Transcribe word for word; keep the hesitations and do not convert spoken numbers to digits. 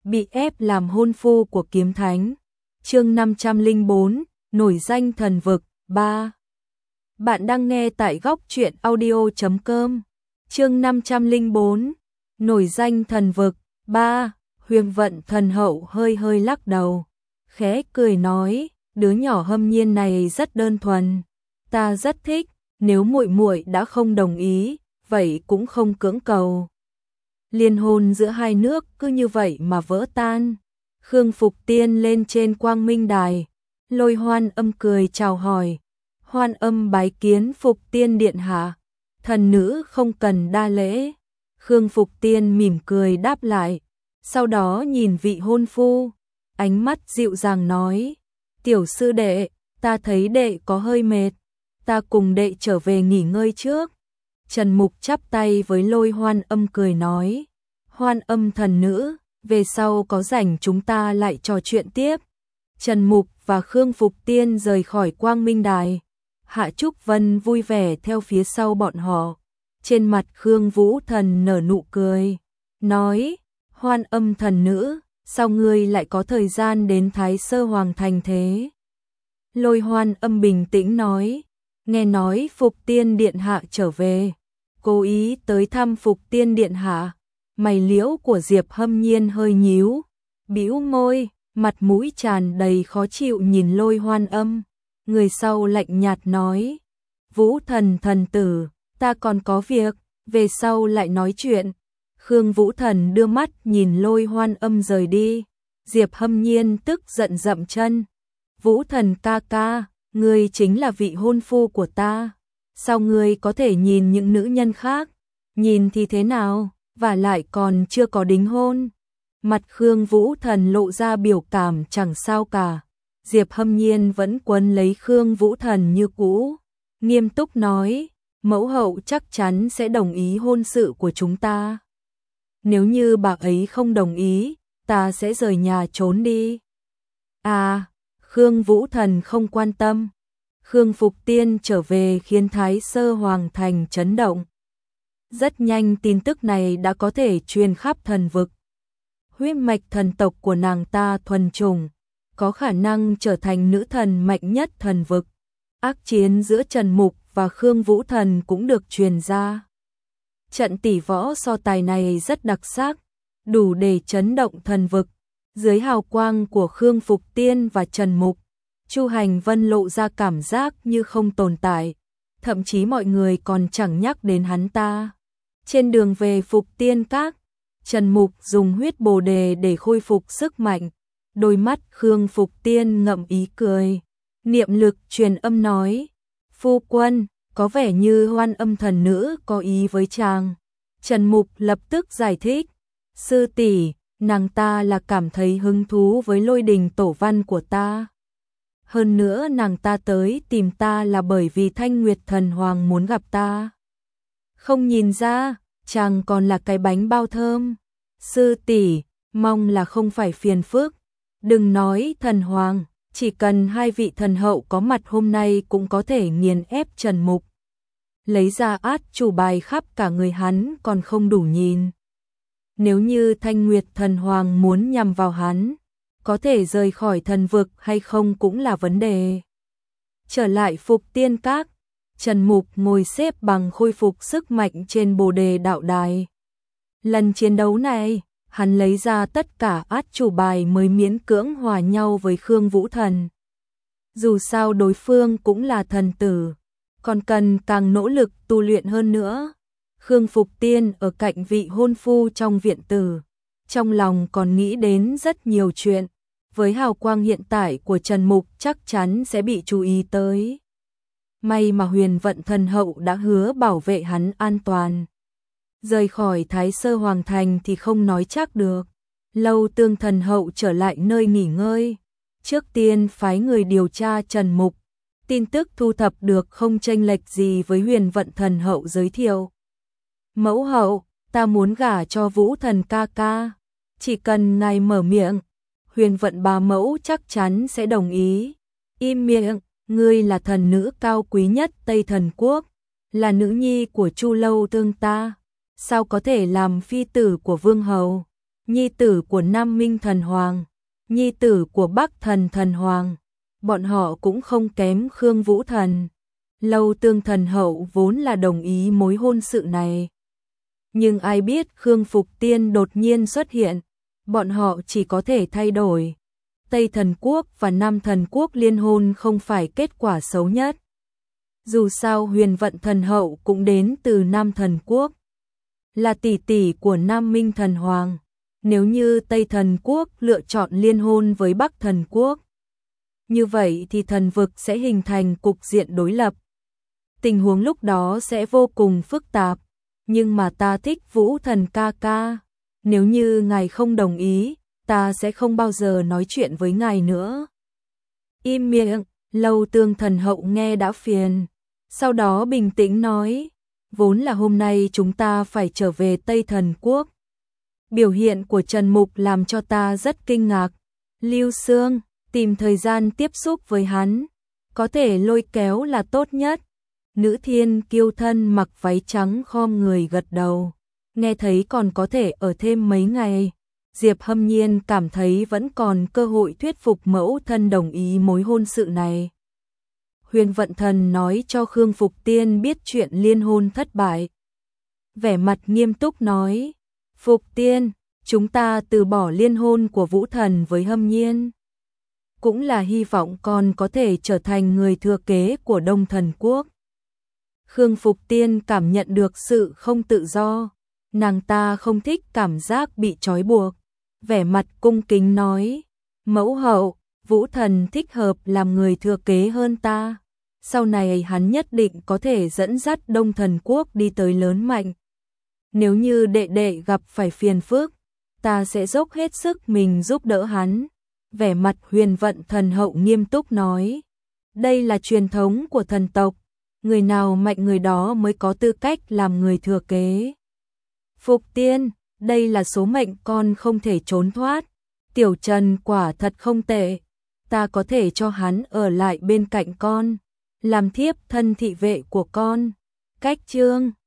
bị ép làm hôn phu của kiếm thánh. Chương năm trăm lẻ bốn, nổi danh thần vực ba. Bạn đang nghe tại góc truyện audio chấm com. Chương năm trăm lẻ bốn, nổi danh thần vực ba. Huyền Vận thần hậu hơi hơi lắc đầu, khẽ cười nói, đứa nhỏ Hâm Nhiên này rất đơn thuần, ta rất thích, nếu muội muội đã không đồng ý, vậy cũng không cưỡng cầu. Liên hôn giữa hai nước cứ như vậy mà vỡ tan. Khương Phục Tiên lên trên Quang Minh Đài, Lôi Hoan Âm cười chào hỏi. Hoan Âm bái kiến Phục Tiên điện hạ. Thần nữ không cần đa lễ. Khương Phục Tiên mỉm cười đáp lại, sau đó nhìn vị hôn phu, ánh mắt dịu dàng nói, tiểu sư đệ, ta thấy đệ có hơi mệt, ta cùng đệ trở về nghỉ ngơi trước. Trần Mục chắp tay với Lôi Hoan Âm cười nói, Hoan Âm thần nữ, về sau có rảnh chúng ta lại trò chuyện tiếp. Trần Mục và Khương Phục Tiên rời khỏi Quang Minh Đài. Hạ Trúc Vân vui vẻ theo phía sau bọn họ. Trên mặt Khương Vũ Thần nở nụ cười, nói, Hoan Âm thần nữ, sao ngươi lại có thời gian đến Thái Sơ Hoàng Thành thế? Lôi Hoan Âm bình tĩnh nói, nghe nói Phục Tiên điện hạ trở về, cố ý tới thăm Phục Tiên điện hạ. Mày liễu của Diệp Hâm Nhiên hơi nhíu, bĩu môi, mặt mũi tràn đầy khó chịu nhìn Lôi Hoan Âm. Người sau lạnh nhạt nói, Vũ Thần thần tử, ta còn có việc, về sau lại nói chuyện. Khương Vũ Thần đưa mắt nhìn Lôi Hoan Âm rời đi. Diệp Hâm Nhiên tức giận dậm chân, Vũ Thần ca ca, ngươi chính là vị hôn phu của ta, sao ngươi có thể nhìn những nữ nhân khác? Nhìn thì thế nào, và lại còn chưa có đính hôn. Mặt Khương Vũ Thần lộ ra biểu cảm chẳng sao cả. Diệp Hâm Nhiên vẫn quấn lấy Khương Vũ Thần như cũ, nghiêm túc nói, mẫu hậu chắc chắn sẽ đồng ý hôn sự của chúng ta. Nếu như bà ấy không đồng ý, ta sẽ rời nhà trốn đi. À, Khương Vũ Thần không quan tâm. Khương Phục Tiên trở về khiến Thái Sơ Hoàng Thành chấn động. Rất nhanh tin tức này đã có thể truyền khắp thần vực. Huyết mạch thần tộc của nàng ta thuần chủng, có khả năng trở thành nữ thần mạnh nhất thần vực. Ác chiến giữa Trần Mục và Khương Vũ Thần cũng được truyền ra. Trận tỷ võ so tài này rất đặc sắc, đủ để chấn động thần vực. Dưới hào quang của Khương Phục Tiên và Trần Mục, Chu Hành Vân lộ ra cảm giác như không tồn tại, thậm chí mọi người còn chẳng nhắc đến hắn ta. Trên đường về Phục Tiên Các, Trần Mục dùng huyết bồ đề để khôi phục sức mạnh. Đôi mắt Khương Phục Tiên ngậm ý cười, niệm lực truyền âm nói, phu quân, có vẻ như Hoan Âm thần nữ có ý với chàng. Trần Mục lập tức giải thích, sư tỷ, nàng ta là cảm thấy hứng thú với lôi đình tổ văn của ta. Hơn nữa nàng ta tới tìm ta là bởi vì Thanh Nguyệt Thần Hoàng muốn gặp ta. Không nhìn ra, chàng còn là cái bánh bao thơm. Sư tỷ, mong là không phải phiền phức. Đừng nói thần hoàng, chỉ cần hai vị thần hậu có mặt hôm nay cũng có thể nghiền ép Trần Mục. Lấy ra át chủ bài khắp cả người hắn còn không đủ nhìn. Nếu như Thanh Nguyệt Thần Hoàng muốn nhằm vào hắn, có thể rời khỏi thần vực hay không cũng là vấn đề. Trở lại Phục Tiên Các, Trần Mục ngồi xếp bằng khôi phục sức mạnh trên bồ đề đạo đài. Lần chiến đấu này, hắn lấy ra tất cả át chủ bài mới miễn cưỡng hòa nhau với Khương Vũ Thần. Dù sao đối phương cũng là thần tử, còn cần càng nỗ lực tu luyện hơn nữa. Khương Phục Tiên ở cạnh vị hôn phu trong viện tử, trong lòng còn nghĩ đến rất nhiều chuyện. Với hào quang hiện tại của Trần Mục chắc chắn sẽ bị chú ý tới. May mà Huyền Vận thần hậu đã hứa bảo vệ hắn an toàn. Rời khỏi Thái Sơ Hoàng Thành thì không nói chắc được. Lâu Tương thần hậu trở lại nơi nghỉ ngơi. Trước tiên phái người điều tra Trần Mục. Tin tức thu thập được không chênh lệch gì với Huyền Vận thần hậu giới thiệu. Mẫu hậu, ta muốn gả cho Vũ Thần ca ca. Chỉ cần ngài mở miệng, Huyền Vận bà mẫu chắc chắn sẽ đồng ý. Im miệng, ngươi là thần nữ cao quý nhất Tây Thần Quốc, là nữ nhi của Chu Lâu Tương ta, sao có thể làm phi tử của vương hầu? nhi tử của Nam Minh Thần Hoàng, nhi tử của Bắc Thần Thần Hoàng, bọn họ cũng không kém Khương Vũ Thần. Lâu Tương Thần Hậu vốn là đồng ý mối hôn sự này. Nhưng ai biết Khương Phục Tiên đột nhiên xuất hiện, bọn họ chỉ có thể thay đổi. Tây Thần Quốc và Nam Thần Quốc liên hôn không phải kết quả xấu nhất. Dù sao Huyền Vận Thần Hậu cũng đến từ Nam Thần Quốc, là tỷ tỷ của Nam Minh Thần Hoàng. Nếu như Tây Thần Quốc lựa chọn liên hôn với Bắc Thần Quốc, như vậy thì thần vực sẽ hình thành cục diện đối lập. Tình huống lúc đó sẽ vô cùng phức tạp, nhưng mà ta thích Vũ Thần ca ca. Nếu như ngài không đồng ý, ta sẽ không bao giờ nói chuyện với ngài nữa. Im miệng, Lâu Tương Thần Hậu nghe đã phiền. Sau đó bình tĩnh nói, vốn là hôm nay chúng ta phải trở về Tây Thần Quốc. Biểu hiện của Trần Mục làm cho ta rất kinh ngạc. Lưu Xương, tìm thời gian tiếp xúc với hắn, có thể lôi kéo là tốt nhất. Nữ thiên kiêu thân mặc váy trắng khom người gật đầu. Nghe thấy còn có thể ở thêm mấy ngày. Diệp Hâm Nhiên cảm thấy vẫn còn cơ hội thuyết phục mẫu thân đồng ý mối hôn sự này. Huyền Vận Thần nói cho Khương Phục Tiên biết chuyện liên hôn thất bại. Vẻ mặt nghiêm túc nói, Phục Tiên, chúng ta từ bỏ liên hôn của Vũ Thần với Hâm Nhiên. Cũng là hy vọng con có thể trở thành người thừa kế của Đông Thần Quốc. Khương Phục Tiên cảm nhận được sự không tự do. Nàng ta không thích cảm giác bị trói buộc. Vẻ mặt cung kính nói, mẫu hậu, Vũ Thần thích hợp làm người thừa kế hơn ta. Sau này hắn nhất định có thể dẫn dắt Đông Thần Quốc đi tới lớn mạnh. Nếu như đệ đệ gặp phải phiền phức, ta sẽ dốc hết sức mình giúp đỡ hắn. Vẻ mặt Huyền Vận Thần Hậu nghiêm túc nói, đây là truyền thống của thần tộc, người nào mạnh người đó mới có tư cách làm người thừa kế. Phục Tiên, đây là số mệnh con không thể trốn thoát. Tiểu Trần quả thật không tệ, ta có thể cho hắn ở lại bên cạnh con, làm thiếp thân thị vệ của con. Cách chương